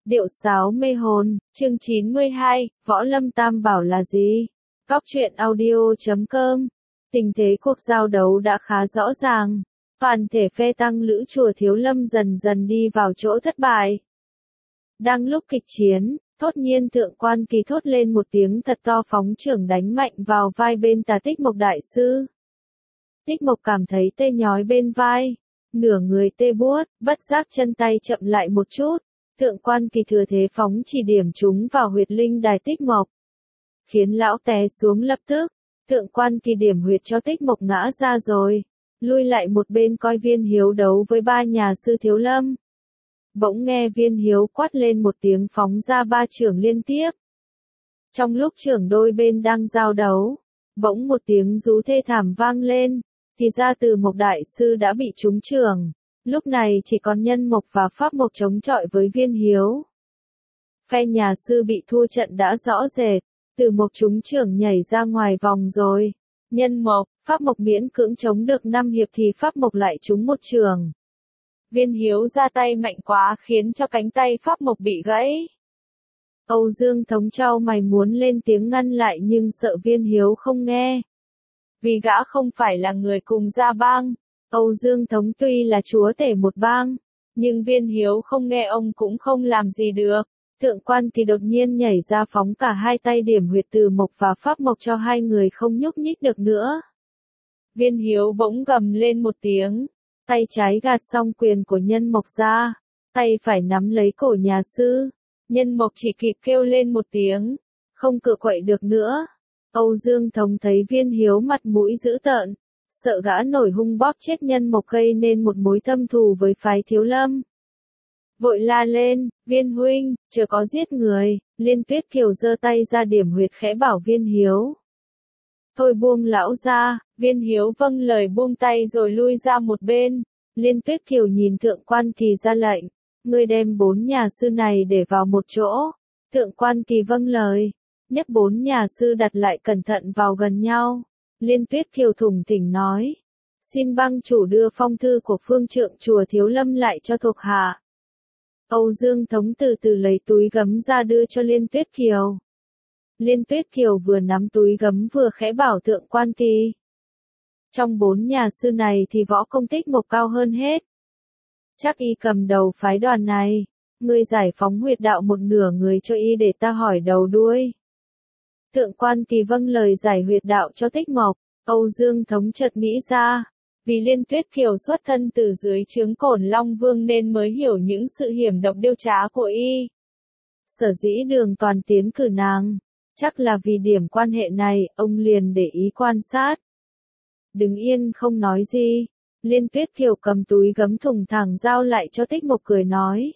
Điệu sáo mê hồn, chương 92, Võ Lâm Tam Bảo là gì? Góc truyện audio.com. Tình thế cuộc giao đấu đã khá rõ ràng. Toàn thể phe tăng lữ chùa Thiếu Lâm dần dần đi vào chỗ thất bại. Đang lúc kịch chiến, thốt nhiên Thượng Quan Kỳ thốt lên một tiếng thật to, phóng chưởng đánh mạnh vào vai bên tà Tích Mộc đại sư. Tích Mộc cảm thấy tê nhói bên vai, nửa người tê buốt, bất giác chân tay chậm lại một chút. Thượng Quan Kỳ thừa thế phóng chỉ điểm chúng vào huyệt linh đài Tích Mộc, khiến lão té xuống lập tức. Thượng Quan Kỳ điểm huyệt cho Tích Mộc ngã ra rồi, lui lại một bên coi Viên Hiếu đấu với ba nhà sư Thiếu Lâm. Bỗng nghe Viên Hiếu quát lên một tiếng, phóng ra ba chưởng liên tiếp. Trong lúc chưởng đôi bên đang giao đấu, bỗng một tiếng rú thê thảm vang lên, thì ra Từ Mộc đại sư đã bị trúng chưởng. Lúc này chỉ còn Nhân Mộc và Pháp Mộc chống chọi với Viên Hiếu. Phe nhà sư bị thua trận đã rõ rệt, Từ Mộc trúng chưởng nhảy ra ngoài vòng rồi. Nhân Mộc, Pháp Mộc miễn cưỡng chống được 5 hiệp thì Pháp Mộc lại trúng một chưởng. Viên Hiếu ra tay mạnh quá khiến cho cánh tay Pháp Mộc bị gãy. Âu Dương Thống chau mày muốn lên tiếng ngăn lại nhưng sợ Viên Hiếu không nghe. Vì gã không phải là người cùng gia bang. Âu Dương Thống tuy là chúa tể một bang, nhưng Viên Hiếu không nghe ông cũng không làm gì được. Thượng Quan Kỳ đột nhiên nhảy ra phóng cả hai tay điểm huyệt Từ Mộc và Pháp Mộc cho hai người không nhúc nhích được nữa. Viên Hiếu bỗng gầm lên một tiếng, tay trái gạt xong quyền của Nhân Mộc ra, tay phải nắm lấy cổ nhà sư. Nhân Mộc chỉ kịp kêu lên một tiếng, không cựa quậy được nữa. Âu Dương Thống thấy Viên Hiếu mặt mũi dữ tợn, sợ gã nổi hung bóp chết Nhân Mộc gây nên một mối thâm thù với phái Thiếu Lâm. Vội la lên, Viên huynh, chớ có giết người. Liên Tuyết Kiều giơ tay ra điểm huyệt khẽ bảo Viên Hiếu. Thôi buông lão ra. Viên Hiếu vâng lời buông tay rồi lui ra một bên. Liên Tuyết Kiều nhìn Thượng Quan Kỳ ra lệnh, ngươi đem 4 nhà sư này để vào một chỗ. Thượng Quan Kỳ vâng lời, nhấc 4 nhà sư đặt lại cẩn thận vào gần nhau. Liên Tuyết Kiều thủng thỉnh nói, xin bang chủ đưa phong thư của phương trượng chùa Thiếu Lâm lại cho thuộc hạ. Âu Dương Thống từ từ lấy túi gấm ra đưa cho Liên Tuyết Kiều. Liên Tuyết Kiều vừa nắm túi gấm vừa khẽ bảo Thượng Quan Kỳ. Trong 4 nhà sư này thì võ công Tích Mộc cao hơn hết. Chắc y cầm đầu phái đoàn này, ngươi giải phóng huyệt đạo một nửa người cho y để ta hỏi đầu đuôi. Thượng Quan Kỳ vâng lời giải huyệt đạo cho Tích Mộc. Âu Dương Thống chợt nghĩ ra, vì Liên Tuyết Kiều xuất thân từ dưới trướng Cổn Long Vương nên mới hiểu những sự hiểm độc điêu trá của y. Sở dĩ Đường Toàn tiến cử nàng, chắc là vì điểm quan hệ này, ông liền để ý quan sát. Đứng yên không nói gì, Liên Tuyết Kiều cầm túi gấm thùng thẳng giao lại cho Tích Mộc cười nói.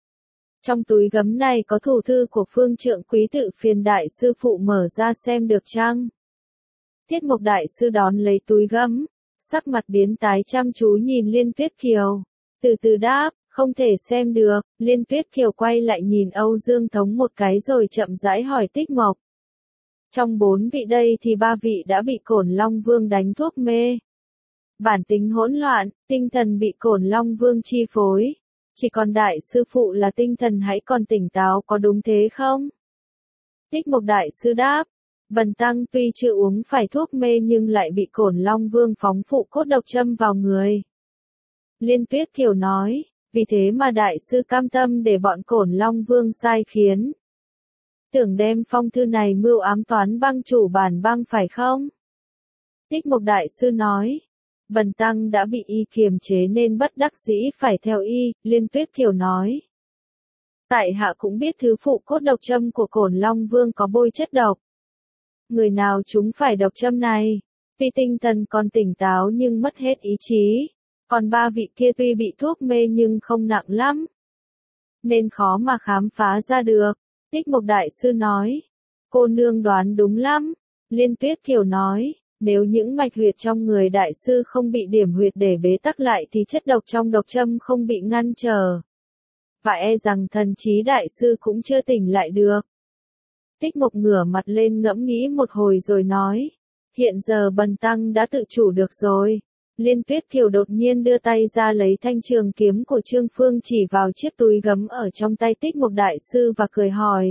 Trong túi gấm này có thủ thư của phương trượng quý tự phiền đại sư phụ, mở ra xem được chăng? Tiết Mộc đại sư đón lấy túi gấm, sắc mặt biến tái chăm chú nhìn Liên Tuyết Kiều. Từ từ đáp, không thể xem được. Liên Tuyết Kiều quay lại nhìn Âu Dương Thống một cái rồi chậm rãi hỏi Tích Mộc. Trong 4 vị đây thì 3 vị đã bị Cổn Long Vương đánh thuốc mê. Bản tính hỗn loạn, tinh thần bị Cổn Long Vương chi phối. Chỉ còn đại sư phụ là tinh thần hãy còn tỉnh táo, có đúng thế không? Tích Mộc đại sư đáp, bần tăng tuy chưa uống phải thuốc mê nhưng lại bị Cổn Long Vương phóng phụ cốt độc châm vào người. Liên Tuyết Kiều nói, vì thế mà đại sư cam tâm để bọn Cổn Long Vương sai khiến. Tưởng đem phong thư này mưu ám toán bang chủ bản bang phải không? Tích Mộc đại sư nói, bần tăng đã bị y kiềm chế nên bất đắc dĩ phải theo y. Liên Tuyết Kiều nói, tại hạ cũng biết thứ phụ cốt độc châm của Cổn Long Vương có bôi chất độc. Người nào chúng phải độc châm này, tuy tinh thần còn tỉnh táo nhưng mất hết ý chí. Còn 3 vị kia tuy bị thuốc mê nhưng không nặng lắm, nên khó mà khám phá ra được. Tích Mộc đại sư nói, cô nương đoán đúng lắm. Liên Tuyết Kiều nói, nếu những mạch huyệt trong người đại sư không bị điểm huyệt để bế tắc lại thì chất độc trong độc châm không bị ngăn trở. Và e rằng thần trí đại sư cũng chưa tỉnh lại được. Tích Mộc ngửa mặt lên ngẫm nghĩ một hồi rồi nói, hiện giờ bần tăng đã tự chủ được rồi. Liên Tuyết Kiều đột nhiên đưa tay ra lấy thanh trường kiếm của Trương Phương chỉ vào chiếc túi gấm ở trong tay Tích Mục Đại Sư và cười hỏi.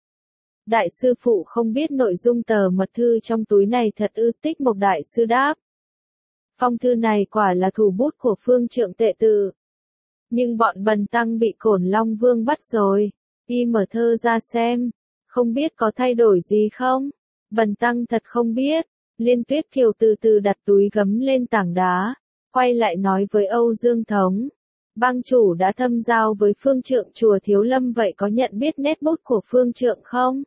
Đại sư phụ không biết nội dung tờ mật thư trong túi này thật ư? Tích Mục Đại Sư đáp. Phong thư này quả là thủ bút của Phương Trượng Tệ Tự. Nhưng bọn bần tăng bị Cổn Long Vương bắt rồi. Y mở thơ ra xem. Không biết có thay đổi gì không? Bần tăng thật không biết. Liên Tuyết Kiều từ từ đặt túi gấm lên tảng đá. Quay lại nói với Âu Dương Thống. Bang chủ đã thâm giao với Phương Trượng chùa Thiếu Lâm, vậy có nhận biết nét bút của Phương Trượng không?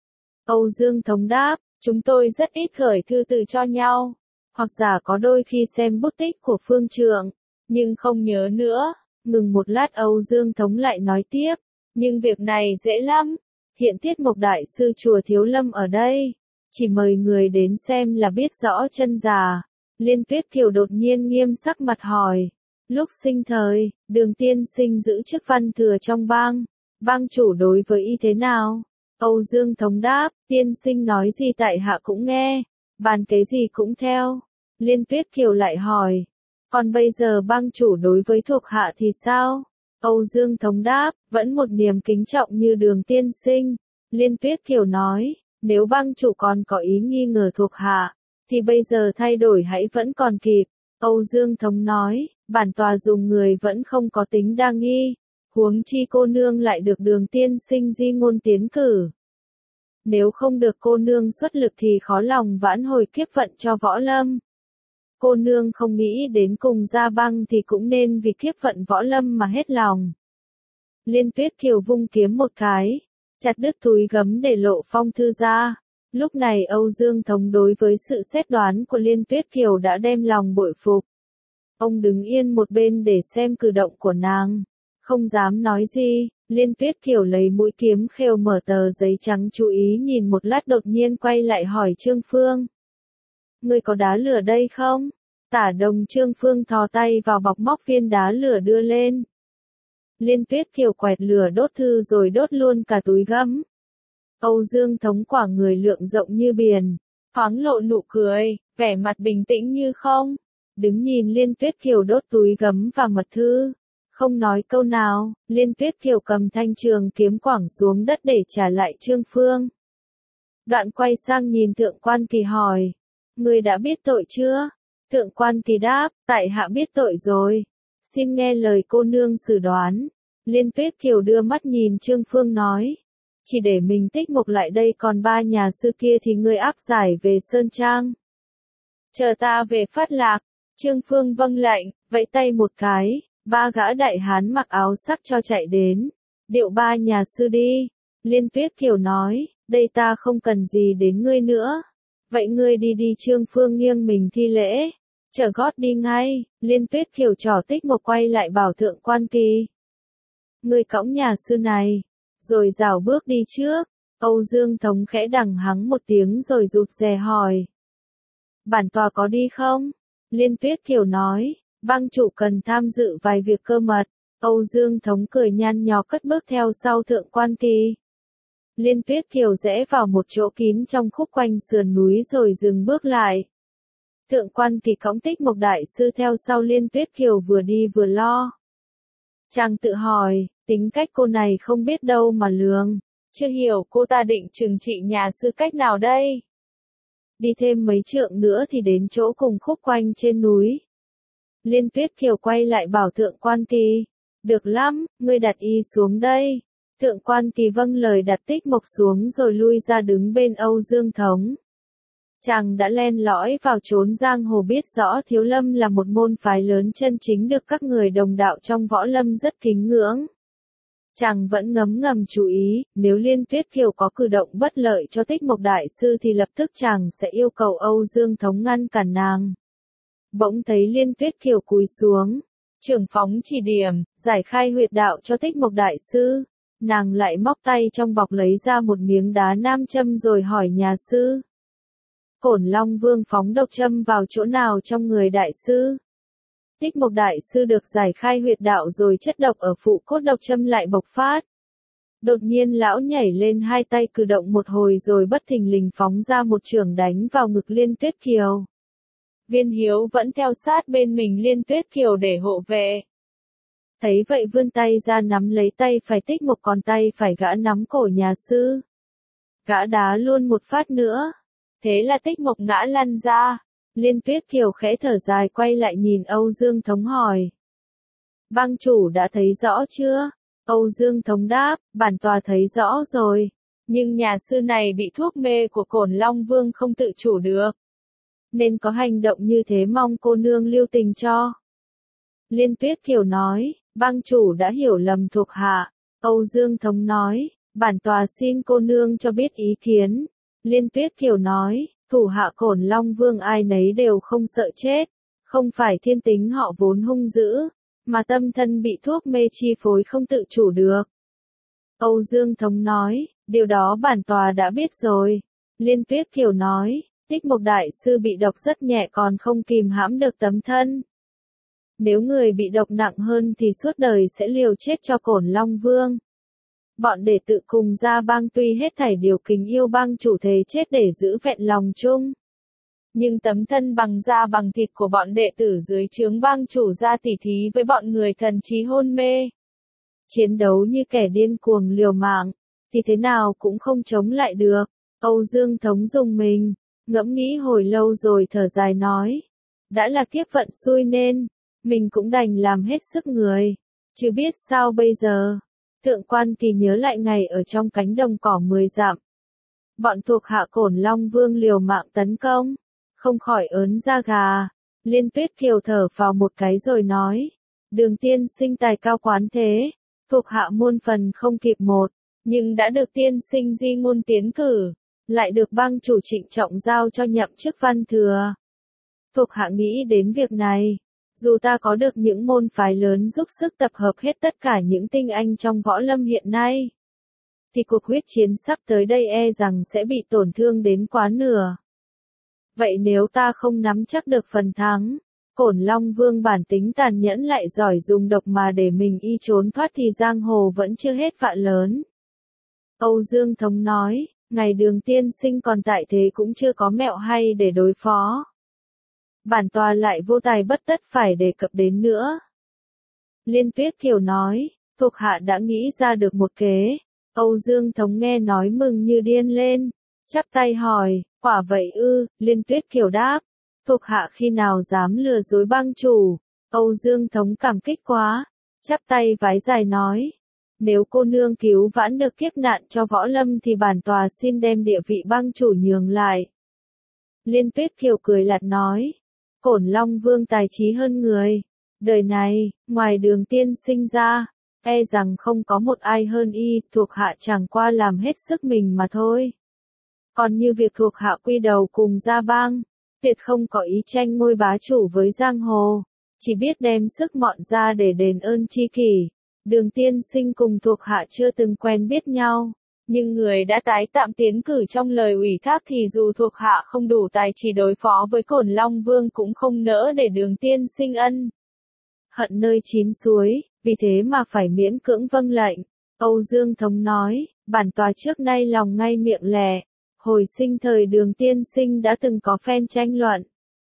Âu Dương Thống đáp. Chúng tôi rất ít gửi thư từ cho nhau. Hoặc giả có đôi khi xem bút tích của Phương Trượng. Nhưng không nhớ nữa. Ngừng một lát Âu Dương Thống lại nói tiếp. Nhưng việc này dễ lắm. Hiện Tiết Mục Đại Sư chùa Thiếu Lâm ở đây. Chỉ mời người đến xem là biết rõ chân giả. Liên Tuyết Kiều đột nhiên nghiêm sắc mặt hỏi. Lúc sinh thời, Đường tiên sinh giữ chức văn thừa trong bang. Bang chủ đối với y thế nào? Âu Dương Thống đáp. Tiên sinh nói gì tại hạ cũng nghe. Bàn kế gì cũng theo. Liên Tuyết Kiều lại hỏi. Còn bây giờ bang chủ đối với thuộc hạ thì sao? Âu Dương Thống đáp. Vẫn một niềm kính trọng như Đường tiên sinh. Liên Tuyết Kiều nói. Nếu bang chủ còn có ý nghi ngờ thuộc hạ, thì bây giờ thay đổi hãy vẫn còn kịp. Âu Dương Thống nói, bản tòa dùng người vẫn không có tính đa nghi, huống chi cô nương lại được Đường tiên sinh di ngôn tiến cử. Nếu không được cô nương xuất lực thì khó lòng vãn hồi kiếp vận cho Võ Lâm. Cô nương không nghĩ đến cùng gia bang thì cũng nên vì kiếp vận Võ Lâm mà hết lòng. Liên Tuyết Kiều vung kiếm một cái. Chặt đứt túi gấm để lộ phong thư ra. Lúc này Âu Dương Thống đối với sự xét đoán của Liên Tuyết Kiều đã đem lòng bội phục. Ông đứng yên một bên để xem cử động của nàng. Không dám nói gì, Liên Tuyết Kiều lấy mũi kiếm khều mở tờ giấy trắng chú ý nhìn một lát đột nhiên quay lại hỏi Trương Phương. Ngươi có đá lửa đây không? Tả đồng Trương Phương thò tay vào bọc móc viên đá lửa đưa lên. Liên Tuyết Kiều quẹt lửa đốt thư rồi đốt luôn cả túi gấm. Âu Dương Thống quả người lượng rộng như biển, thoáng lộ nụ cười, vẻ mặt bình tĩnh như không. Đứng nhìn Liên Tuyết Kiều đốt túi gấm và mật thư. Không nói câu nào, Liên Tuyết Kiều cầm thanh trường kiếm quẳng xuống đất để trả lại Trương Phương. Đoạn quay sang nhìn Thượng Quan Kỳ hỏi. Ngươi đã biết tội chưa? Thượng Quan Kỳ đáp, tại hạ biết tội rồi. Xin nghe lời cô nương xử đoán. Liên Tuyết Kiều đưa mắt nhìn Trương Phương nói. Chỉ để mình Tích Mục lại đây, còn ba nhà sư kia thì ngươi áp giải về Sơn Trang. Chờ ta về Phát Lạc. Trương Phương vâng lệnh, vẫy tay một cái, ba gã đại hán mặc áo sắc cho chạy đến. Điệu ba nhà sư đi. Liên Tuyết Kiều nói, đây ta không cần gì đến ngươi nữa. Vậy ngươi đi đi. Trương Phương nghiêng mình thi lễ. Trở gót đi ngay. Liên Tuyết Kiều trỏ Tích Mục quay lại bảo Thượng Quan Kỳ. Ngươi cõng nhà sư này. Rồi rảo bước đi trước. Âu Dương Thống khẽ đằng hắng một tiếng rồi rụt rè hỏi. Bản tòa có đi không? Liên Tuyết Kiều nói. Bang chủ cần tham dự vài việc cơ mật. Âu Dương Thống cười nhăn nhó cất bước theo sau Thượng Quan Kỳ. Liên Tuyết Kiều rẽ vào một chỗ kín trong khúc quanh sườn núi rồi dừng bước lại. Thượng Quan Kỳ cõng Tích Mục Đại Sư theo sau Liên Tuyết Kiều vừa đi vừa lo. Chàng tự hỏi, tính cách cô này không biết đâu mà lường. Chưa hiểu cô ta định trừng trị nhà sư cách nào đây? Đi thêm mấy trượng nữa thì đến chỗ cùng khúc quanh trên núi. Liên Tuyết Kiều quay lại bảo Thượng Quan Kỳ. Được lắm, ngươi đặt y xuống đây. Thượng Quan Kỳ vâng lời đặt Tích Mục xuống rồi lui ra đứng bên Âu Dương Thống. Chàng đã len lỏi vào chốn giang hồ, biết rõ Thiếu Lâm là một môn phái lớn chân chính được các người đồng đạo trong Võ Lâm rất kính ngưỡng. Chàng vẫn ngấm ngầm chú ý, nếu Liên Tuyết Kiều có cử động bất lợi cho Tích Mục Đại Sư thì lập tức chàng sẽ yêu cầu Âu Dương Thống ngăn cản nàng. Bỗng thấy Liên Tuyết Kiều cúi xuống. Trưởng phóng chỉ điểm, giải khai huyệt đạo cho Tích Mục Đại Sư. Nàng lại móc tay trong bọc lấy ra một miếng đá nam châm rồi hỏi nhà sư. Cổn Long Vương phóng độc châm vào chỗ nào trong người đại sư? Tích Mục Đại Sư được giải khai huyệt đạo rồi chất độc ở phụ cốt độc châm lại bộc phát. Đột nhiên lão nhảy lên hai tay cử động một hồi rồi bất thình lình phóng ra một chưởng đánh vào ngực Liên Tuyết Kiều. Viên Hiếu vẫn theo sát bên mình Liên Tuyết Kiều để hộ vệ. Thấy vậy vươn tay ra nắm lấy tay phải Tích Mộc, còn tay phải gã nắm cổ nhà sư. Gã đá luôn một phát nữa. Thế là Tích Mộc ngã lăn ra. Liên Tuyết Kiều khẽ thở dài quay lại nhìn Âu Dương Thống hỏi. Bang chủ đã thấy rõ chưa? Âu Dương Thống đáp, bản tòa thấy rõ rồi. Nhưng nhà sư này bị thuốc mê của Cổn Long Vương không tự chủ được. Nên có hành động như thế, mong cô nương lưu tình cho. Liên Tuyết Kiều nói, bang chủ đã hiểu lầm thuộc hạ. Âu Dương Thống nói, bản tòa xin cô nương cho biết ý kiến. Liên Tuyết Kiều nói, thủ hạ Cổn Long Vương ai nấy đều không sợ chết. Không phải thiên tính họ vốn hung dữ, mà tâm thân bị thuốc mê chi phối không tự chủ được. Âu Dương Thống nói, điều đó bản tòa đã biết rồi. Liên Tuyết Kiều nói, Tích Mộc đại sư bị độc rất nhẹ còn không kìm hãm được tấm thân. Nếu người bị độc nặng hơn thì suốt đời sẽ liều chết cho Cổn Long Vương. Bọn đệ tử cùng Gia Bang tuy hết thảy điều kính yêu bang chủ thề chết để giữ vẹn lòng chung. Nhưng tấm thân bằng da bằng thịt của bọn đệ tử dưới trướng bang chủ ra tỉ thí với bọn người thần trí hôn mê. Chiến đấu như kẻ điên cuồng liều mạng, thì thế nào cũng không chống lại được. Âu Dương Thống dùng mình, ngẫm nghĩ hồi lâu rồi thở dài nói. Đã là kiếp vận xui nên, mình cũng đành làm hết sức người. Chứ biết sao bây giờ. Thượng quan Kỳ nhớ lại ngày ở trong cánh đồng cỏ 10 dặm. Bọn thuộc hạ Cổn Long Vương liều mạng tấn công. Không khỏi ớn da gà. Liên Tuyết Kiều thở vào một cái rồi nói. Đường tiên sinh tài cao quán thế. Thuộc hạ muôn phần không kịp một. Nhưng đã được tiên sinh di ngôn tiến cử. Lại được bang chủ trịnh trọng giao cho nhậm chức văn thừa. Thuộc hạ nghĩ đến việc này. Dù ta có được những môn phái lớn giúp sức tập hợp hết tất cả những tinh anh trong võ lâm hiện nay, thì cuộc huyết chiến sắp tới đây e rằng sẽ bị tổn thương đến quá nửa. Vậy nếu ta không nắm chắc được phần thắng, Cổn Long Vương bản tính tàn nhẫn lại giỏi dùng độc mà để mình y trốn thoát thì giang hồ vẫn chưa hết vạ lớn. Âu Dương Thống nói, ngày Đường tiên sinh còn tại thế cũng chưa có mẹo hay để đối phó. Bản tòa lại vô tài bất tất phải đề cập đến nữa. Liên Tuyết Kiều nói, thuộc hạ đã nghĩ ra được một kế. Âu Dương Thống nghe nói mừng như điên lên, chắp tay hỏi, quả vậy ư? Liên Tuyết Kiều đáp, thuộc hạ khi nào dám lừa dối bang chủ. Âu Dương Thống cảm kích quá, chắp tay vái dài nói, nếu cô nương cứu vãn được kiếp nạn cho võ lâm thì bản tòa xin đem địa vị bang chủ nhường lại. Liên Tuyết Kiều cười lạt nói, Cổn Long Vương tài trí hơn người. Đời này, ngoài Đường tiên sinh ra, e rằng không có một ai hơn y, thuộc hạ chẳng qua làm hết sức mình mà thôi. Còn như việc thuộc hạ quy đầu cùng Gia Bang, tuyệt không có ý tranh ngôi bá chủ với giang hồ, chỉ biết đem sức mọn ra để đền ơn tri kỷ. Đường tiên sinh cùng thuộc hạ chưa từng quen biết nhau. Nhưng người đã tái tạm tiến cử trong lời ủy thác thì dù thuộc hạ không đủ tài chỉ đối phó với Cổn Long Vương cũng không nỡ để Đường tiên sinh ân hận nơi chín suối, vì thế mà phải miễn cưỡng vâng lệnh. Âu Dương Thống nói, bản tòa trước nay lòng ngay miệng lè, hồi sinh thời Đường tiên sinh đã từng có phen tranh luận.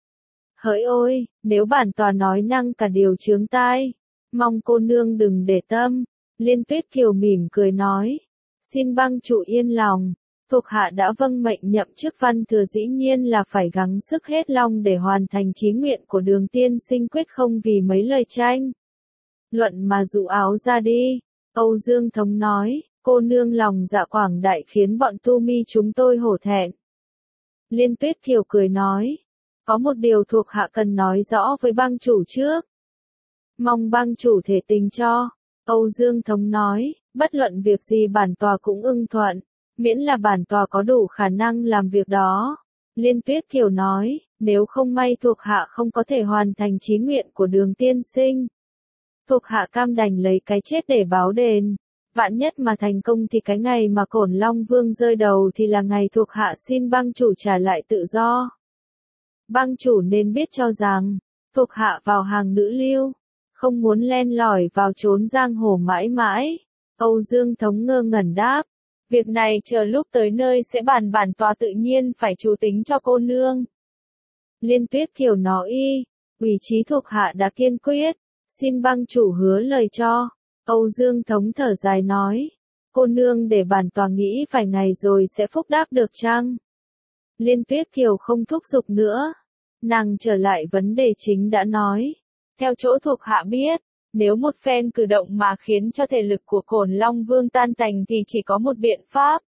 Hỡi ôi, nếu bản tòa nói năng cả điều chướng tai, mong cô nương đừng để tâm. Liên Tuyết Kiều mỉm cười nói, xin bang chủ yên lòng, thuộc hạ đã vâng mệnh nhậm chức văn thừa dĩ nhiên là phải gắng sức hết lòng để hoàn thành chí nguyện của Đường tiên sinh, quyết không vì mấy lời tranh luận mà dụ áo ra đi. Âu Dương Thống nói, cô nương lòng dạ quảng đại khiến bọn tu mi chúng tôi hổ thẹn. Liên Tuyết Kiều cười nói, có một điều thuộc hạ cần nói rõ với bang chủ trước. Mong bang chủ thể tình cho. Âu Dương Thống nói, bất luận việc gì bản tòa cũng ưng thuận, miễn là bản tòa có đủ khả năng làm việc đó. Liên Tuyết Kiều nói, nếu không may thuộc hạ không có thể hoàn thành chí nguyện của Đường tiên sinh, thuộc hạ cam đành lấy cái chết để báo đền. Vạn nhất mà thành công thì cái ngày mà Cổn Long Vương rơi đầu thì là ngày thuộc hạ xin bang chủ trả lại tự do. Bang chủ nên biết cho rằng, thuộc hạ vào hàng nữ lưu, không muốn len lỏi vào chốn giang hồ mãi mãi. Âu Dương Thống ngơ ngẩn đáp, việc này chờ lúc tới nơi sẽ bàn, bản tòa tự nhiên phải chú tính cho cô nương. Liên Tuyết Kiều nói ủy trí thuộc hạ đã kiên quyết, xin bang chủ hứa lời cho. Âu Dương Thống thở dài nói, cô nương để bản tòa nghĩ vài ngày rồi sẽ phúc đáp được chăng? Liên Tuyết Kiều không thúc giục nữa. Nàng trở lại vấn đề chính đã nói. Theo chỗ thuộc hạ biết, nếu một phen cử động mà khiến cho thể lực của Cổn Long Vương tan tành thì chỉ có một biện pháp.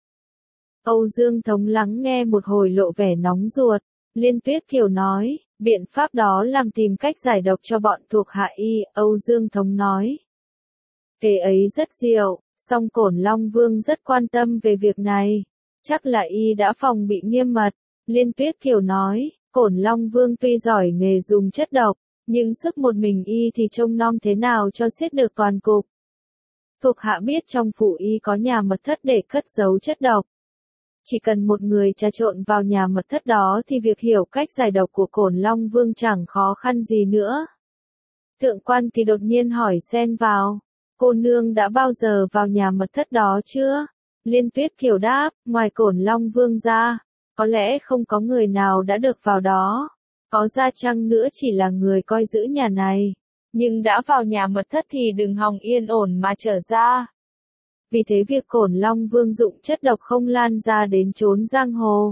Âu Dương Thống lắng nghe một hồi lộ vẻ nóng ruột. Liên Tuyết Kiều nói, biện pháp đó làm tìm cách giải độc cho bọn thuộc hạ y. Âu Dương Thống nói, kế ấy rất diệu, song Cổn Long Vương rất quan tâm về việc này. Chắc là y đã phòng bị nghiêm mật. Liên Tuyết Kiều nói, Cổn Long Vương tuy giỏi nghề dùng chất độc, nhưng sức một mình y thì trông nom thế nào cho xiết được toàn cục. Thuộc hạ biết trong phủ y có nhà mật thất để cất giấu chất độc. Chỉ cần một người trà trộn vào nhà mật thất đó thì việc hiểu cách giải độc của Cổn Long Vương chẳng khó khăn gì nữa. Thượng quan Kỳ đột nhiên hỏi xen vào, cô nương đã bao giờ vào nhà mật thất đó chưa? Liên Tuyết Kiều đáp, ngoài Cổn Long Vương ra, có lẽ không có người nào đã được vào đó. Có ra chăng nữa chỉ là người coi giữ nhà này. Nhưng đã vào nhà mật thất thì đừng hòng yên ổn mà trở ra. Vì thế việc Cổn Long Vương dụng chất độc không lan ra đến chốn giang hồ.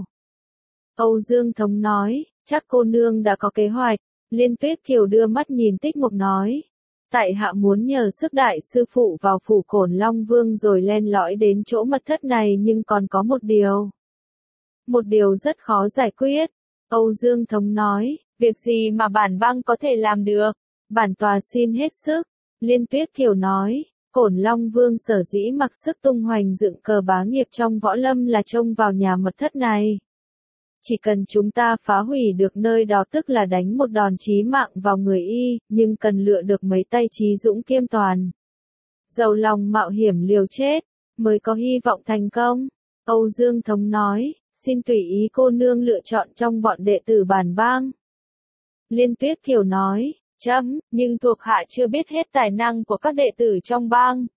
Âu Dương Thống nói, chắc cô nương đã có kế hoạch. Liên Tuyết Kiều đưa mắt nhìn Tích Mục nói, tại hạ muốn nhờ sức đại sư phụ vào phủ Cổn Long Vương rồi len lỏi đến chỗ mật thất này, nhưng còn có một điều. Một điều rất khó giải quyết. Âu Dương Thống nói, việc gì mà bản bang có thể làm được? Bản tòa xin hết sức. Liên Tuyết Kiều nói, Cổn Long Vương sở dĩ mặc sức tung hoành dựng cờ bá nghiệp trong võ lâm là trông vào nhà mật thất này. Chỉ cần chúng ta phá hủy được nơi đó tức là đánh một đòn chí mạng vào người y, nhưng cần lựa được mấy tay trí dũng kiêm toàn. Giàu lòng mạo hiểm liều chết, mới có hy vọng thành công. Âu Dương Thống nói, xin tùy ý cô nương lựa chọn trong bọn đệ tử bản bang. Liên Tuyết Kiều nói, nhưng thuộc hạ chưa biết hết tài năng của các đệ tử trong bang.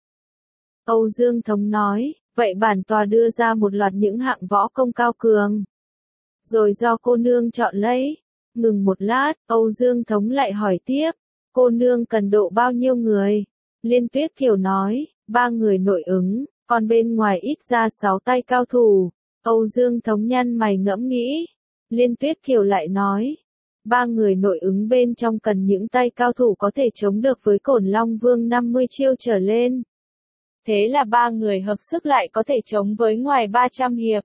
Âu Dương Thống nói, vậy bản tòa đưa ra một loạt những hạng võ công cao cường. Rồi do cô nương chọn lấy. Ngừng một lát, Âu Dương Thống lại hỏi tiếp, cô nương cần độ bao nhiêu người? Liên Tuyết Kiều nói, 3 người nội ứng, còn bên ngoài ít ra 6 tay cao thủ. Âu Dương Thống nhăn mày ngẫm nghĩ. Liên Tuyết Kiều lại nói, 3 người nội ứng bên trong cần những tay cao thủ có thể chống được với Cổn Long Vương 50 chiêu trở lên. Thế là 3 người hợp sức lại có thể chống với ngoài 300 hiệp.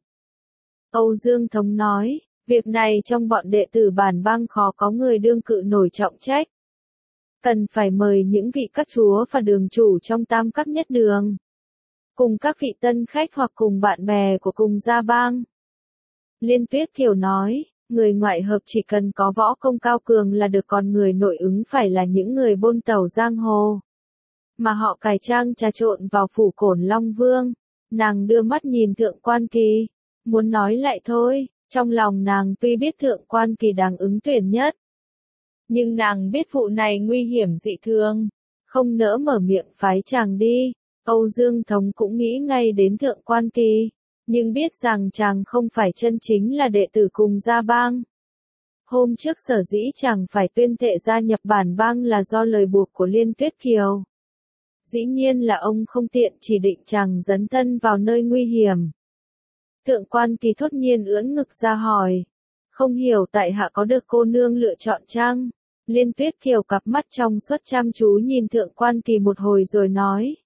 Âu Dương Thống nói, việc này trong bọn đệ tử bản bang khó có người đương cự nổi trọng trách. Cần phải mời những vị các chúa và đường chủ trong tam các nhất đường. Cùng các vị tân khách hoặc cùng bạn bè của cùng gia bang. Liên Tuyết Kiều nói, người ngoại hợp chỉ cần có võ công cao cường là được, còn người nội ứng phải là những người bôn tẩu giang hồ. Mà họ cải trang trà trộn vào phủ Cổn Long Vương. Nàng đưa mắt nhìn Thượng quan Kỳ. Muốn nói lại thôi, trong lòng nàng tuy biết Thượng quan Kỳ đáng ứng tuyển nhất. Nhưng nàng biết vụ này nguy hiểm dị thường. Không nỡ mở miệng phái chàng đi. Âu Dương Thống cũng nghĩ ngay đến Thượng quan Kỳ. Nhưng biết rằng chàng không phải chân chính là đệ tử cùng gia bang. Hôm trước sở dĩ chàng phải tuyên thệ gia nhập bản bang là do lời buộc của Liên Tuyết Kiều. Dĩ nhiên là ông không tiện chỉ định chàng dấn thân vào nơi nguy hiểm. Thượng quan Kỳ thốt nhiên ưỡn ngực ra hỏi. Không hiểu tại hạ có được cô nương lựa chọn chăng? Liên Tuyết Kiều cặp mắt trong suốt chăm chú nhìn Thượng quan Kỳ một hồi rồi nói.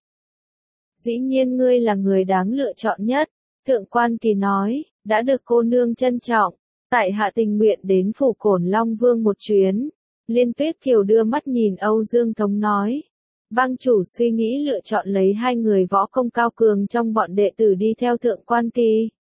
Dĩ nhiên ngươi là người đáng lựa chọn nhất. Thượng quan Kỳ nói, đã được cô nương trân trọng. Tại hạ tình nguyện đến phủ Cổn Long Vương một chuyến. Liên Tuyết Kiều đưa mắt nhìn Âu Dương Thống nói. Bang chủ suy nghĩ lựa chọn lấy 2 người võ công cao cường trong bọn đệ tử đi theo Thượng quan Kỳ.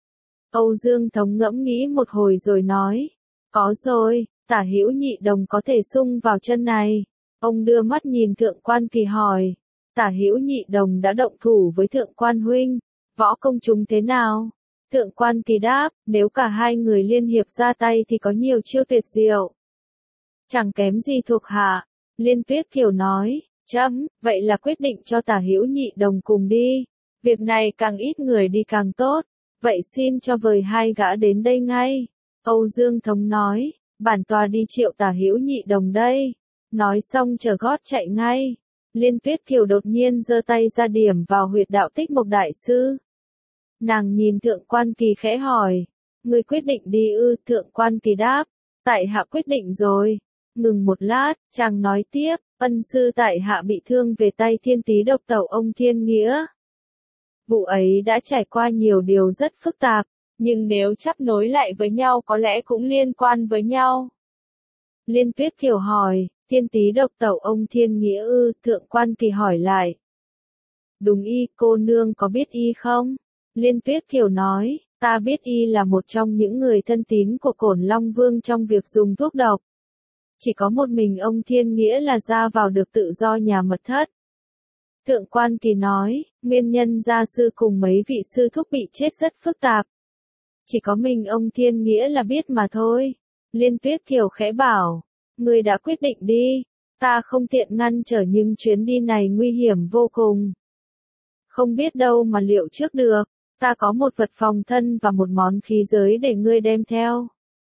Âu Dương Thống ngẫm nghĩ một hồi rồi nói. Có rồi, Tả Hữu Nhị Đồng có thể xung vào chân này. Ông đưa mắt nhìn Thượng quan Kỳ hỏi. Tả Hữu Nhị Đồng đã động thủ với Thượng quan huynh. Võ công chúng thế nào? Thượng quan Kỳ đáp, nếu cả 2 người liên hiệp ra tay thì có nhiều chiêu tuyệt diệu. Chẳng kém gì thuộc hạ. Liên Tuyết Kiều nói, vậy là quyết định cho Tả Hữu Nhị Đồng cùng đi. Việc này càng ít người đi càng tốt. Vậy xin cho vời 2 gã đến đây ngay. Âu Dương Thống nói, Bản tòa đi triệu Tả Hữu Nhị Đồng đây. Nói xong chờ gót chạy ngay. Liên Tuyết Kiều đột nhiên giơ tay ra điểm vào huyệt đạo Tích Mộc đại sư. Nàng nhìn Thượng Quan Kỳ khẽ hỏi, ngươi quyết định đi ư? Thượng Quan Kỳ đáp, tại hạ quyết định rồi. Ngừng một lát, chàng nói tiếp, ân sư tại hạ bị thương về tay Thiên Tý độc tẩu ông Thiên Nghĩa. Vụ ấy đã trải qua nhiều điều rất phức tạp, nhưng nếu chắp nối lại với nhau có lẽ cũng liên quan với nhau. Liên Tuyết Kiều hỏi, Thiên Tý độc tẩu ông Thiên Nghĩa ư? Thượng Quan Kỳ hỏi lại. Đúng y, cô nương có biết y không? Liên Tuyết Kiều nói, ta biết y là một trong những người thân tín của Cổn Long Vương trong việc dùng thuốc độc. Chỉ có một mình ông Thiên Nghĩa là ra vào được tự do nhà mật thất. Thượng Quan Kỳ nói, nguyên nhân gia sư cùng mấy vị sư thúc bị chết rất phức tạp. Chỉ có mình ông Thiên Nghĩa là biết mà thôi. Liên Tuyết Kiều khẽ bảo, người đã quyết định đi, ta không tiện ngăn trở nhưng chuyến đi này nguy hiểm vô cùng. Không biết đâu mà liệu trước được, ta có một vật phòng thân và một món khí giới để ngươi đem theo.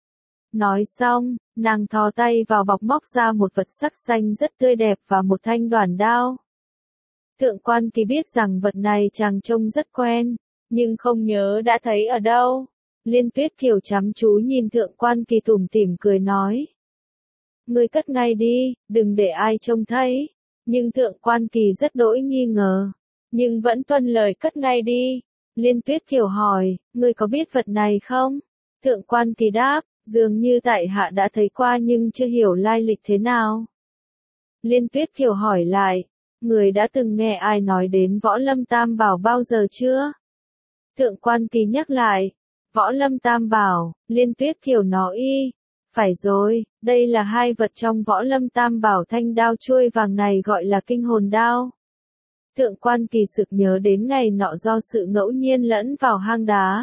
Nói xong, nàng thò tay vào bọc móc ra một vật sắc xanh rất tươi đẹp và một thanh đoản đao. Thượng Quan Kỳ biết rằng vật này chàng trông rất quen, nhưng không nhớ đã thấy ở đâu. Liên Tuyết Kiều chăm chú nhìn Thượng Quan Kỳ tủm tỉm cười nói. Ngươi cất ngay đi, đừng để ai trông thấy. Nhưng Thượng Quan Kỳ rất đỗi nghi ngờ, nhưng vẫn tuân lời cất ngay đi. Liên Tuyết Kiều hỏi, ngươi có biết vật này không? Thượng Quan Kỳ đáp, dường như tại hạ đã thấy qua nhưng chưa hiểu lai lịch thế nào. Liên Tuyết Kiều hỏi lại, người đã từng nghe ai nói đến Võ Lâm Tam Bảo bao giờ chưa? Thượng Quan Kỳ nhắc lại, Võ Lâm Tam Bảo. Liên Tuyết Kiều nói y, phải rồi, đây là hai vật trong Võ Lâm Tam Bảo, thanh đao chuôi vàng này gọi là Kinh Hồn Đao. Thượng Quan Kỳ sực nhớ đến ngày nọ do sự ngẫu nhiên lẫn vào hang đá.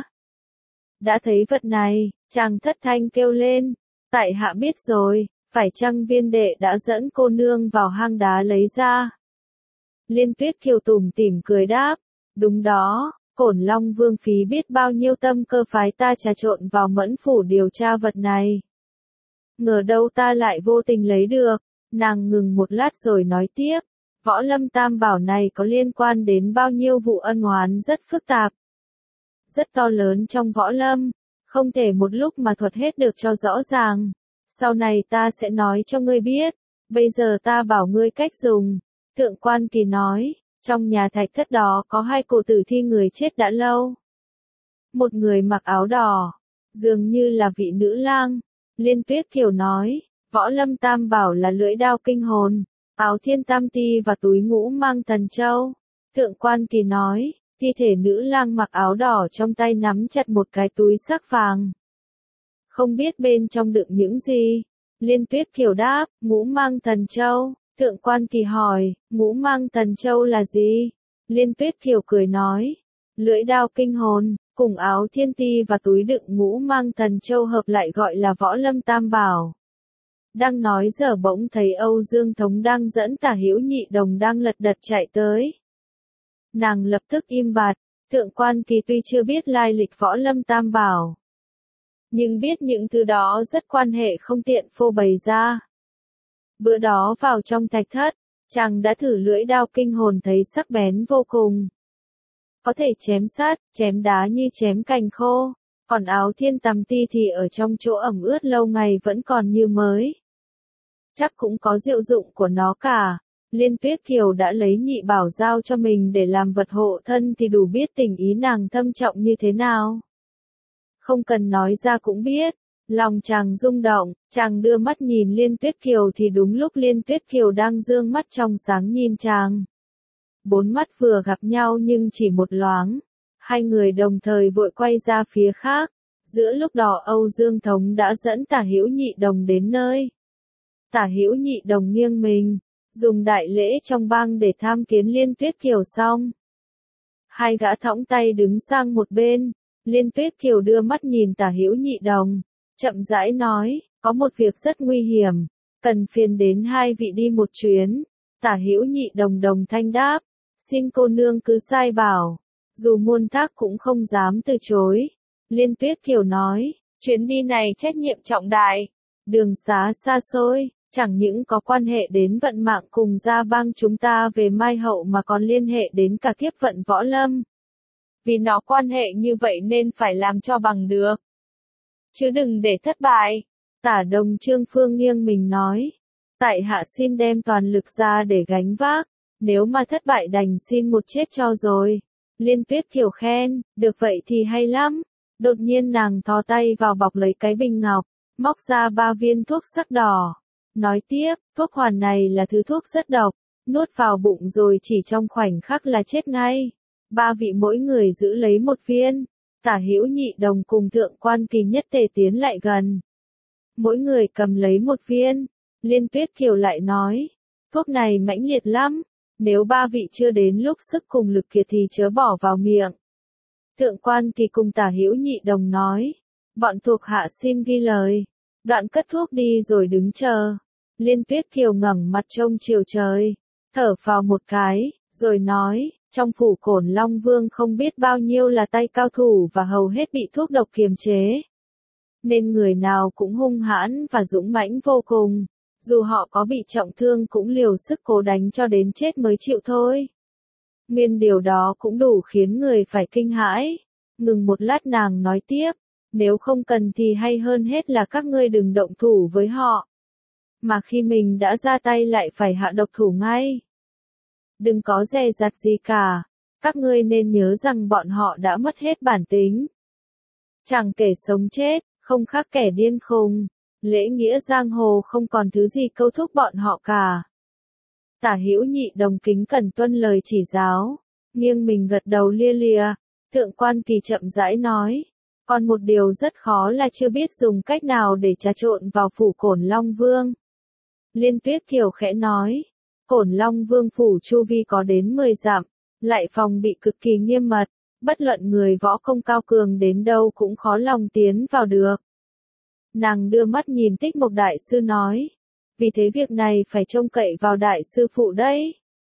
Đã thấy vật này, chàng thất thanh kêu lên, tại hạ biết rồi, phải chăng Viên đệ đã dẫn cô nương vào hang đá lấy ra? Liên Tuyết Kiều tủm tỉm cười đáp, đúng đó, Cổn Long Vương phí biết bao nhiêu tâm cơ phái ta trà trộn vào Mẫn phủ điều tra vật này. Ngờ đâu ta lại vô tình lấy được. Nàng ngừng một lát rồi nói tiếp, Võ Lâm Tam Bảo này có liên quan đến bao nhiêu vụ ân oán rất phức tạp, rất to lớn trong Võ Lâm, không thể một lúc mà thuật hết được cho rõ ràng. Sau này ta sẽ nói cho ngươi biết, bây giờ ta bảo ngươi cách dùng. Thượng Quan Kỳ nói, trong nhà thạch thất đó có hai cổ tử thi người chết đã lâu. Một người mặc áo đỏ, dường như là vị nữ lang. Liên Tuyết Kiều nói, Võ Lâm Tam Bảo là lưỡi đao kinh hồn, áo thiên tam ti và túi ngũ mang thần châu. Thượng Quan Kỳ nói, thi thể nữ lang mặc áo đỏ trong tay nắm chặt một cái túi sắc vàng. Không biết bên trong đựng những gì. Liên Tuyết Kiều đáp, ngũ mang thần châu. Thượng Quan Kỳ hỏi, ngũ mang thần châu là gì? Liên Tuyết Kiều cười nói, lưỡi đao kinh hồn, cùng áo thiên ti và túi đựng ngũ mang thần châu hợp lại gọi là Võ Lâm Tam Bảo. Đang nói giờ bỗng thấy Âu Dương Thống đang dẫn Tả Hữu Nhị Đồng đang lật đật chạy tới. Nàng lập tức im bặt. Thượng Quan Kỳ tuy chưa biết lai lịch Võ Lâm Tam Bảo, nhưng biết những thứ đó rất quan hệ không tiện phô bày ra. Bữa đó vào trong thạch thất, chàng đã thử lưỡi đao kinh hồn thấy sắc bén vô cùng. Có thể chém sắt, chém đá như chém cành khô, còn áo thiên tầm ti thì ở trong chỗ ẩm ướt lâu ngày vẫn còn như mới. Chắc cũng có diệu dụng của nó cả. Liên Tuyết Kiều đã lấy nhị bảo giao cho mình để làm vật hộ thân thì đủ biết tình ý nàng thâm trọng như thế nào. Không cần nói ra cũng biết. Lòng chàng rung động, chàng đưa mắt nhìn Liên Tuyết Kiều thì đúng lúc Liên Tuyết Kiều đang dương mắt trong sáng nhìn chàng. Bốn mắt vừa gặp nhau nhưng chỉ một loáng. Hai người đồng thời vội quay ra phía khác. Giữa lúc đó Âu Dương Thống đã dẫn Tả Hữu Nhị Đồng đến nơi. Tả Hữu Nhị Đồng nghiêng mình, dùng đại lễ trong bang để tham kiến Liên Tuyết Kiều xong. Hai gã thõng tay đứng sang một bên. Liên Tuyết Kiều đưa mắt nhìn Tả Hữu Nhị Đồng, chậm rãi nói, có một việc rất nguy hiểm, cần phiền đến hai vị đi một chuyến. Tả Hữu Nhị Đồng đồng thanh đáp, xin cô nương cứ sai bảo, dù muôn thác cũng không dám từ chối. Liên Tuyết Kiều nói, chuyến đi này trách nhiệm trọng đại, Đường xá xa xôi, chẳng những có quan hệ đến vận mạng cùng gia bang chúng ta về mai hậu mà còn liên hệ đến cả kiếp vận võ lâm. Vì nó quan hệ như vậy nên phải làm cho bằng được. Chứ đừng để thất bại. Tả Đồng Trương Phương nghiêng mình nói. Tại hạ xin đem toàn lực ra để gánh vác. Nếu mà thất bại đành xin một chết cho rồi. Liên Tuyết Kiều khen, được vậy thì hay lắm. Đột nhiên nàng thò tay vào bọc lấy cái bình ngọc, móc ra 3 viên thuốc sắc đỏ. Nói tiếp, thuốc hoàn này là thứ thuốc rất độc, nuốt vào bụng rồi chỉ trong khoảnh khắc là chết ngay. 3 vị mỗi người giữ lấy 1 viên. Tả Hữu Nhị Đồng cùng Thượng Quan Kỳ nhất tề tiến lại gần. Mỗi người cầm lấy 1 viên. Liên Tuyết Kiều lại nói, thuốc này mãnh liệt lắm. Nếu 3 vị chưa đến lúc sức cùng lực kiệt thì chớ bỏ vào miệng. Thượng Quan Kỳ cùng Tả Hữu Nhị Đồng nói, bọn thuộc hạ xin ghi lời. Đoạn cất thuốc đi rồi đứng chờ. Liên Tuyết Kiều ngẩng mặt trông chiều trời, thở phào một cái, rồi nói, trong phủ Cổn Long Vương không biết bao nhiêu là tay cao thủ và hầu hết bị thuốc độc kiềm chế. Nên người nào cũng hung hãn và dũng mãnh vô cùng. Dù họ có bị trọng thương cũng liều sức cố đánh cho đến chết mới chịu thôi. Nguyên điều đó cũng đủ khiến người phải kinh hãi. Ngừng một lát nàng nói tiếp, nếu không cần thì hay hơn hết là các ngươi đừng động thủ với họ. Mà khi mình đã ra tay lại phải hạ độc thủ ngay. Đừng có dè dặt gì cả. Các ngươi nên nhớ rằng bọn họ đã mất hết bản tính. Chẳng kể sống chết, không khác kẻ điên khùng. Lễ nghĩa giang hồ không còn thứ gì câu thúc bọn họ cả. Tả Hữu Nhị Đồng kính cẩn tuân lời chỉ giáo, nghiêng mình gật đầu lia lịa. Thượng Quan Kỳ chậm rãi nói, còn một điều rất khó là chưa biết dùng cách nào để trà trộn vào phủ Cổn Long Vương. Liên Tuyết Kiều khẽ nói, Cổn Long Vương phủ chu vi có đến 10 dặm, lại phòng bị cực kỳ nghiêm mật, bất luận người võ công cao cường đến đâu cũng khó lòng tiến vào được. Nàng đưa mắt nhìn Tích Mộc Đại Sư nói, vì thế việc này phải trông cậy vào Đại Sư phụ đấy.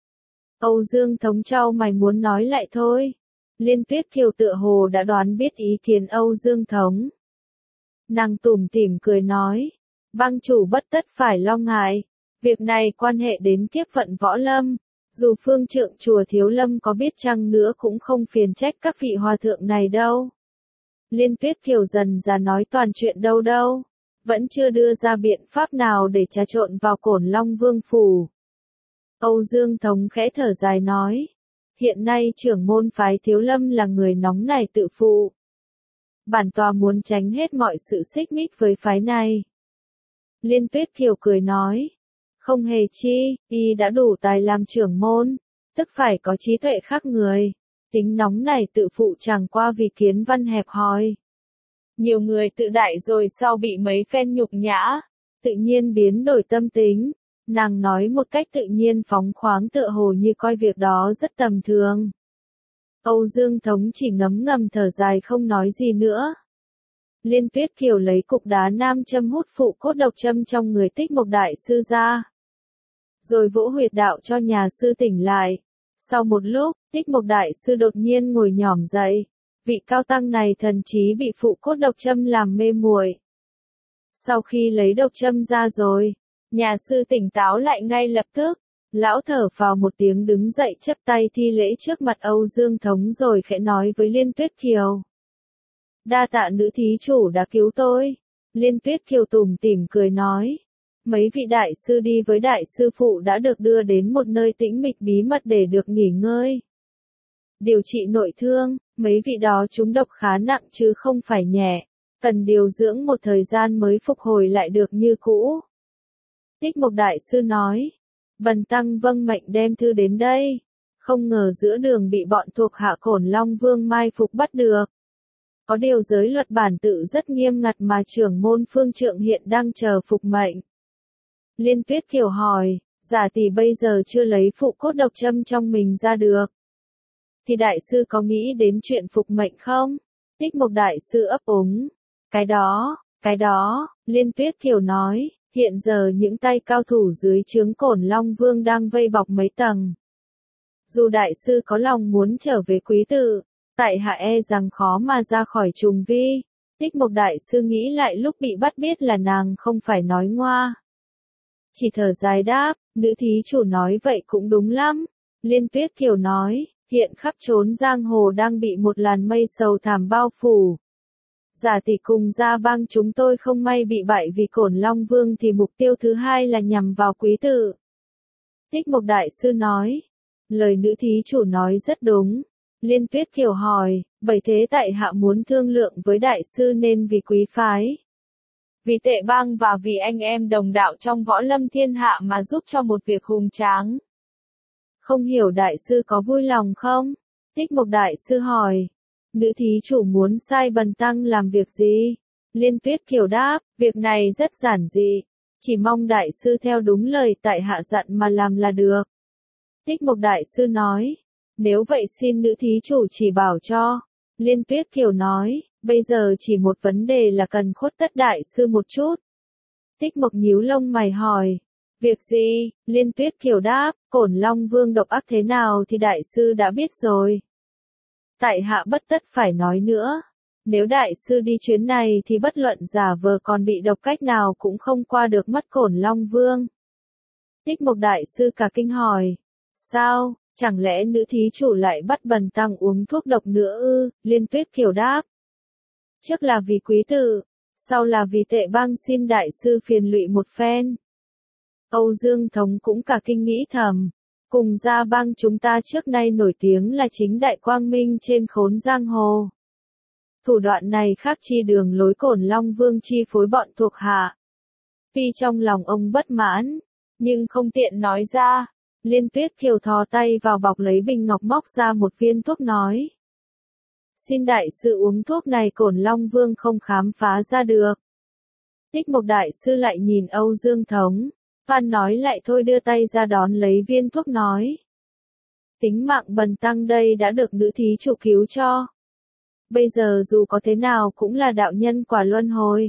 Âu Dương Thống trao mày muốn nói lại thôi. Liên Tuyết Kiều tựa hồ đã đoán biết ý kiến Âu Dương Thống. Nàng tủm tỉm cười nói, bang chủ bất tất phải lo ngại, việc này quan hệ đến kiếp vận võ lâm, dù phương trượng chùa Thiếu Lâm có biết chăng nữa cũng không phiền trách các vị hòa thượng này đâu. Liên Tuyết Kiều dần ra nói toàn chuyện đâu, vẫn chưa đưa ra biện pháp nào để trà trộn vào Cổn Long Vương phủ. Âu Dương Thống khẽ thở dài nói, hiện nay trưởng môn phái Thiếu Lâm là người nóng nảy tự phụ. Bản tòa muốn tránh hết mọi sự xích mích với phái này. Liên Tuyết Kiều cười nói, không hề chi, y đã đủ tài làm trưởng môn, tức phải có trí tuệ khác người. Tính nóng này tự phụ chẳng qua vì kiến văn hẹp hòi. Nhiều người tự đại rồi sau bị mấy phen nhục nhã, tự nhiên biến đổi tâm tính. Nàng nói một cách tự nhiên phóng khoáng tựa hồ như coi việc đó rất tầm thường. Âu Dương Thống chỉ ngấm ngầm thở dài không nói gì nữa. Liên Tuyết Kiều lấy cục đá nam châm hút phụ cốt độc châm trong người Tích Mộc Đại Sư ra. Rồi vỗ huyệt đạo cho nhà sư tỉnh lại. Sau một lúc, Tích Mộc Đại Sư đột nhiên ngồi nhỏm dậy. Vị cao tăng này thần trí bị phụ cốt độc châm làm mê muội. Sau khi lấy độc châm ra rồi, nhà sư tỉnh táo lại ngay lập tức. Lão thở phào một tiếng đứng dậy chắp tay thi lễ trước mặt Âu Dương Thống rồi khẽ nói với Liên Tuyết Kiều. Đa tạ nữ thí chủ đã cứu tôi. Liên Tuyết Kiều tủm tỉm cười nói. Mấy vị đại sư đi với đại sư phụ đã được đưa đến một nơi tĩnh mịch bí mật để được nghỉ ngơi. Điều trị nội thương, mấy vị đó trúng độc khá nặng chứ không phải nhẹ. Cần điều dưỡng một thời gian mới phục hồi lại được như cũ. Tích Mộc Đại Sư nói. Bần tăng vâng mệnh đem thư đến đây. Không ngờ giữa đường bị bọn thuộc hạ Cổn Long Vương mai phục bắt được. Có điều giới luật bản tự rất nghiêm ngặt mà trưởng môn Phương Trượng hiện đang chờ phục mệnh. Liên Tuyết Kiều hỏi, giả tỷ bây giờ chưa lấy phụ cốt độc châm trong mình ra được. Thì đại sư có nghĩ đến chuyện phục mệnh không? Tích Mộc Đại Sư ấp úng. Cái đó, Liên Tuyết Kiều nói, hiện giờ những tay cao thủ dưới trướng Cổn Long Vương đang vây bọc mấy tầng. Dù đại sư có lòng muốn trở về quý tự, tại hạ e rằng khó mà ra khỏi trùng vi. Tích Mộc Đại Sư nghĩ lại lúc bị bắt biết là nàng không phải nói ngoa. Chỉ thở dài đáp, nữ thí chủ nói vậy cũng đúng lắm. Liên Tuyết Kiều nói, hiện khắp chốn giang hồ đang bị một làn mây sầu thảm bao phủ. Giả tỷ cùng gia bang chúng tôi không may bị bại vì Cổn Long Vương thì mục tiêu thứ hai là nhằm vào quý tử. Tích Mộc Đại Sư nói, lời nữ thí chủ nói rất đúng. Liên Tuyết Kiều hỏi, bởi thế tại hạ muốn thương lượng với đại sư nên vì quý phái, vì tệ bang và vì anh em đồng đạo trong võ lâm thiên hạ mà giúp cho một việc hùng tráng. Không hiểu đại sư có vui lòng không? Tích Mộc Đại Sư hỏi. Nữ thí chủ muốn sai bần tăng làm việc gì? Liên Tuyết Kiều đáp, việc này rất giản dị. Chỉ mong đại sư theo đúng lời tại hạ dặn mà làm là được. Tích Mộc Đại Sư nói. Nếu vậy xin nữ thí chủ chỉ bảo cho. Liên Tuyết Kiều nói, bây giờ chỉ một vấn đề là cần khuất tất đại sư một chút. Tích Mộc nhíu lông mày hỏi. Việc gì? Liên Tuyết Kiều đáp, Cổn Long Vương độc ác thế nào thì đại sư đã biết rồi. Tại hạ bất tất phải nói nữa. Nếu đại sư đi chuyến này thì bất luận giả vờ còn bị độc cách nào cũng không qua được mắt Cổn Long Vương. Tích Mộc Đại Sư cả kinh hỏi. Sao, chẳng lẽ nữ thí chủ lại bắt bần tăng uống thuốc độc nữa ư? Liên Tuyết Kiều đáp. Trước là vì quý tử, sau là vì tệ bang, xin đại sư phiền lụy một phen. Âu Dương Thống cũng cả kinh nghĩ thầm. Cùng gia bang chúng ta trước nay nổi tiếng là chính đại quang minh trên khốn giang hồ. Thủ đoạn này khác chi đường lối Cổn Long Vương chi phối bọn thuộc hạ. Tuy trong lòng ông bất mãn, nhưng không tiện nói ra. Liên Tuyết Kiều thò tay vào bọc lấy bình ngọc móc ra một viên thuốc nói. Xin đại sư uống thuốc này Cổn Long Vương không khám phá ra được. Tích Mộc Đại Sư lại nhìn Âu Dương Thống. Phan nói lại thôi đưa tay ra đón lấy viên thuốc nói. Tính mạng bần tăng đây đã được nữ thí chủ cứu cho. Bây giờ dù có thế nào cũng là đạo nhân quả luân hồi.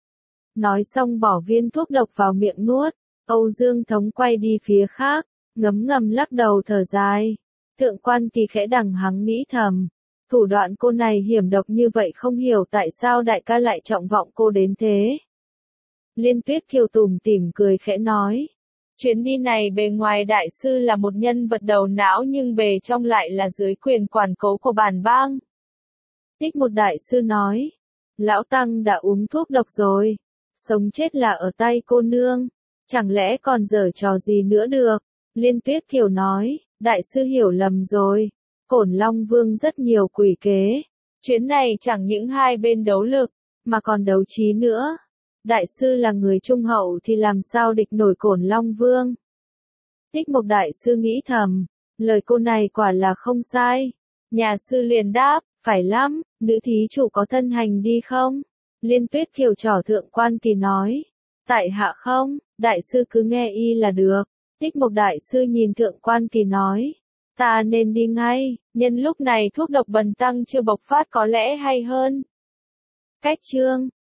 Nói xong bỏ viên thuốc độc vào miệng nuốt. Âu Dương Thống quay đi phía khác, ngấm ngầm lắc đầu thở dài. Thượng Quan Kỳ khẽ đằng hắng nghĩ thầm. Thủ đoạn cô này hiểm độc như vậy, không hiểu tại sao đại ca lại trọng vọng cô đến thế. Liên Tuyết Kiều tủm tỉm cười khẽ nói. Chuyến đi này bề ngoài đại sư là một nhân vật đầu não nhưng bề trong lại là dưới quyền quản cố của bản bang. Tích Một Đại Sư nói. Lão Tăng đã uống thuốc độc rồi. Sống chết là ở tay cô nương. Chẳng lẽ còn giở trò gì nữa được? Liên Tuyết Kiều nói. Đại sư hiểu lầm rồi. Cổn Long Vương rất nhiều quỷ kế. Chuyến này chẳng những hai bên đấu lực, mà còn đấu trí nữa. Đại sư là người trung hậu thì làm sao địch nổi Cổn Long Vương. Tích Mộc Đại Sư nghĩ thầm, lời cô này quả là không sai. Nhà sư liền đáp, phải lắm, nữ thí chủ có thân hành đi không? Liên Tuyết Kiều trỏ Thượng Quan Kỳ nói, tại hạ không, đại sư cứ nghe y là được. Tích Mộc Đại Sư nhìn Thượng Quan Kỳ nói, ta nên đi ngay, nhân lúc này thuốc độc bần tăng chưa bộc phát có lẽ hay hơn. Cách chương